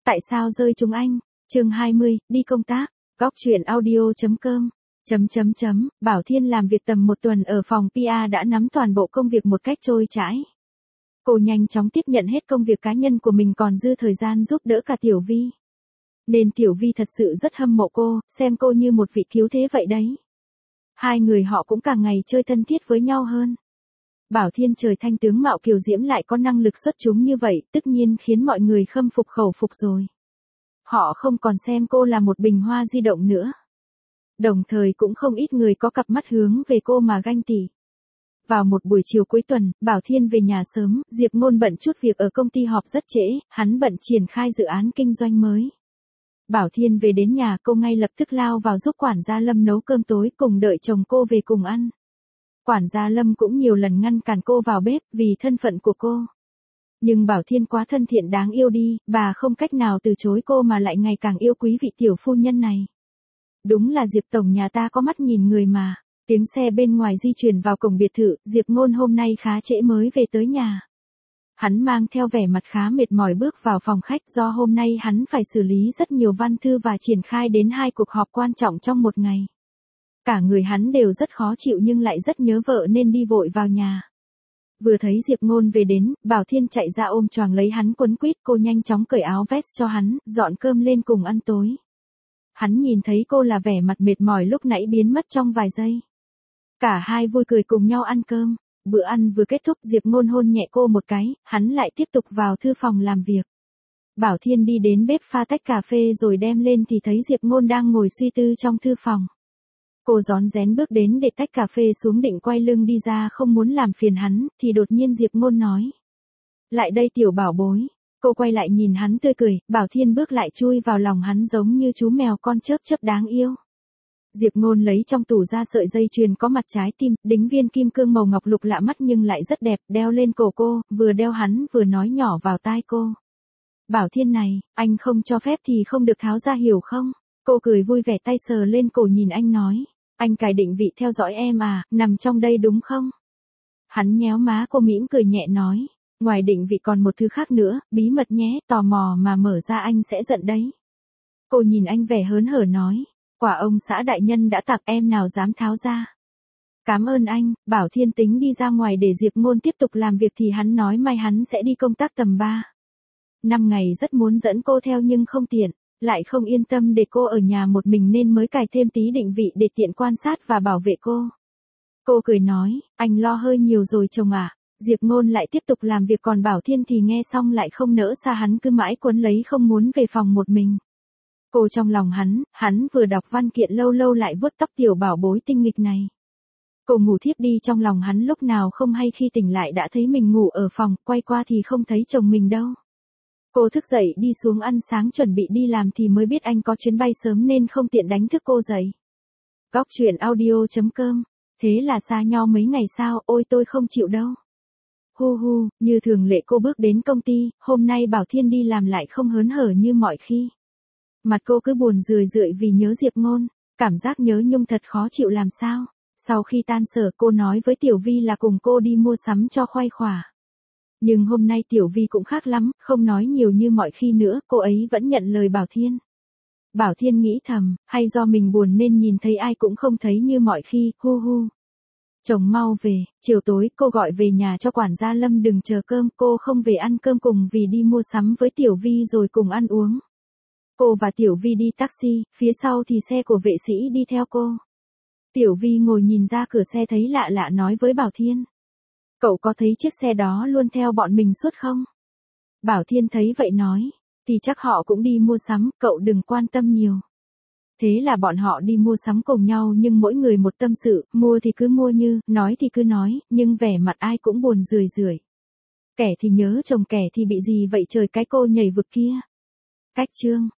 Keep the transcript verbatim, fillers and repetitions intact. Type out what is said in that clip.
Tại sao rơi chúng anh? Chương hai mươi, đi công tác. Góc truyện audio.com. Chấm chấm chấm, Bảo Thiên làm việc tầm một tuần ở phòng pê e đã nắm toàn bộ công việc một cách trôi chảy. Cô nhanh chóng tiếp nhận hết công việc cá nhân của mình còn dư thời gian giúp đỡ cả Tiểu Vi. Nên Tiểu Vi thật sự rất hâm mộ cô, xem cô như một vị cứu thế vậy đấy. Hai người họ cũng càng ngày chơi thân thiết với nhau hơn. Bảo Thiên trời thanh tướng mạo kiều diễm lại có năng lực xuất chúng như vậy, tất nhiên khiến mọi người khâm phục khẩu phục rồi. Họ không còn xem cô là một bình hoa di động nữa. Đồng thời cũng không ít người có cặp mắt hướng về cô mà ganh tị. Vào một buổi chiều cuối tuần, Bảo Thiên về nhà sớm, Diệp Ngôn bận chút việc ở công ty họp rất trễ, hắn bận triển khai dự án kinh doanh mới. Bảo Thiên về đến nhà, cô ngay lập tức lao vào giúp quản gia Lâm nấu cơm tối cùng đợi chồng cô về cùng ăn. Quản gia Lâm cũng nhiều lần ngăn cản cô vào bếp vì thân phận của cô. Nhưng Bảo Thiên quá thân thiện đáng yêu đi, bà không cách nào từ chối cô mà lại ngày càng yêu quý vị tiểu phu nhân này. Đúng là Diệp tổng nhà ta có mắt nhìn người mà. Tiếng xe bên ngoài di chuyển vào cổng biệt thự, Diệp Ngôn hôm nay khá trễ mới về tới nhà. Hắn mang theo vẻ mặt khá mệt mỏi bước vào phòng khách do hôm nay hắn phải xử lý rất nhiều văn thư và triển khai đến hai cuộc họp quan trọng trong một ngày. Cả người hắn đều rất khó chịu nhưng lại rất nhớ vợ nên đi vội vào nhà. Vừa thấy Diệp Ngôn về đến, Bảo Thiên chạy ra ôm choàng lấy hắn quấn quýt, cô nhanh chóng cởi áo vest cho hắn, dọn cơm lên cùng ăn tối. Hắn nhìn thấy cô là vẻ mặt mệt mỏi lúc nãy biến mất trong vài giây. Cả hai vui cười cùng nhau ăn cơm. Bữa ăn vừa kết thúc, Diệp Ngôn hôn nhẹ cô một cái, hắn lại tiếp tục vào thư phòng làm việc. Bảo Thiên đi đến bếp pha tách cà phê rồi đem lên thì thấy Diệp Ngôn đang ngồi suy tư trong thư phòng. Cô rón rén bước đến để tách cà phê xuống định quay lưng đi ra không muốn làm phiền hắn, thì đột nhiên Diệp Ngôn nói. Lại đây tiểu bảo bối. Cô quay lại nhìn hắn tươi cười, Bảo Thiên bước lại chui vào lòng hắn giống như chú mèo con chớp chớp đáng yêu. Diệp Ngôn lấy trong tủ ra sợi dây chuyền có mặt trái tim, đính viên kim cương màu ngọc lục lạ mắt nhưng lại rất đẹp, đeo lên cổ cô, vừa đeo hắn vừa nói nhỏ vào tai cô. Bảo Thiên này, anh không cho phép thì không được tháo ra hiểu không? Cô cười vui vẻ tay sờ lên cổ nhìn anh nói. Anh cài định vị theo dõi em à, nằm trong đây đúng không? Hắn nhéo má cô mỉm cười nhẹ nói. Ngoài định vị còn một thứ khác nữa, bí mật nhé, tò mò mà mở ra anh sẽ giận đấy. Cô nhìn anh vẻ hớn hở nói. Quả ông xã đại nhân đã tặng em nào dám tháo ra. Cảm ơn anh. Bảo Thiên tính đi ra ngoài để Diệp Ngôn tiếp tục làm việc thì hắn nói mai hắn sẽ đi công tác tầm ba. Năm ngày rất muốn dẫn cô theo nhưng không tiện, lại không yên tâm để cô ở nhà một mình nên mới cài thêm tí định vị để tiện quan sát và bảo vệ cô. Cô cười nói, anh lo hơi nhiều rồi chồng ạ. À. Diệp Ngôn lại tiếp tục làm việc còn Bảo Thiên thì nghe xong lại không nỡ xa hắn cứ mãi quấn lấy không muốn về phòng một mình. Cô trong lòng hắn, hắn vừa đọc văn kiện lâu lâu lại vuốt tóc tiểu bảo bối tinh nghịch này. Cô ngủ thiếp đi trong lòng hắn lúc nào không hay khi tỉnh lại đã thấy mình ngủ ở phòng, quay qua thì không thấy chồng mình đâu. Cô thức dậy đi xuống ăn sáng chuẩn bị đi làm thì mới biết anh có chuyến bay sớm nên không tiện đánh thức cô dậy. Góc truyện audio.com. Thế là xa nhau mấy ngày sao, ôi tôi không chịu đâu. Hu hu, như thường lệ cô bước đến công ty, hôm nay Bảo Thiên đi làm lại không hớn hở như mọi khi. Mặt cô cứ buồn rười rượi vì nhớ Diệp Ngôn, cảm giác nhớ nhung thật khó chịu làm sao. Sau khi tan sở cô nói với Tiểu Vi là cùng cô đi mua sắm cho khoai khỏa. Nhưng hôm nay Tiểu Vi cũng khác lắm, không nói nhiều như mọi khi nữa, cô ấy vẫn nhận lời Bảo Thiên. Bảo Thiên nghĩ thầm, hay do mình buồn nên nhìn thấy ai cũng không thấy như mọi khi, hu hu. Chồng mau về, chiều tối cô gọi về nhà cho quản gia Lâm đừng chờ cơm, cô không về ăn cơm cùng vì đi mua sắm với Tiểu Vi rồi cùng ăn uống. Cô và Tiểu Vi đi taxi, phía sau thì xe của vệ sĩ đi theo cô. Tiểu Vi ngồi nhìn ra cửa xe thấy lạ lạ nói với Bảo Thiên. Cậu có thấy chiếc xe đó luôn theo bọn mình suốt không? Bảo Thiên thấy vậy nói, thì chắc họ cũng đi mua sắm, cậu đừng quan tâm nhiều. Thế là bọn họ đi mua sắm cùng nhau nhưng mỗi người một tâm sự, mua thì cứ mua như, nói thì cứ nói, nhưng vẻ mặt ai cũng buồn rười rượi. Kẻ thì nhớ chồng kẻ thì bị gì vậy trời cái cô nhảy vực kia. Cách chương.